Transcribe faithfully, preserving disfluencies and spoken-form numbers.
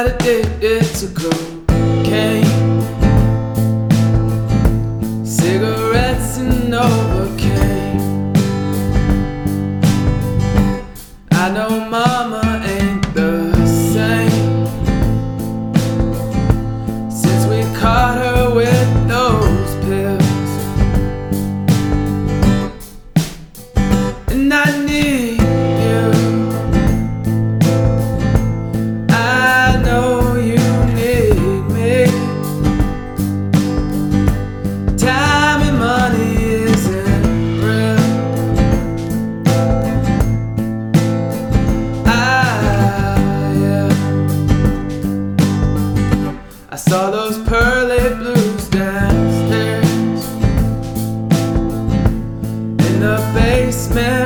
got addicted to cocaine, cigarettes and Novocaine. I know mama ain't the same since we caught her with those pills. And I need you, I know you need me. Time and money isn't real. I, yeah. I saw those pearly blues downstairs in the basement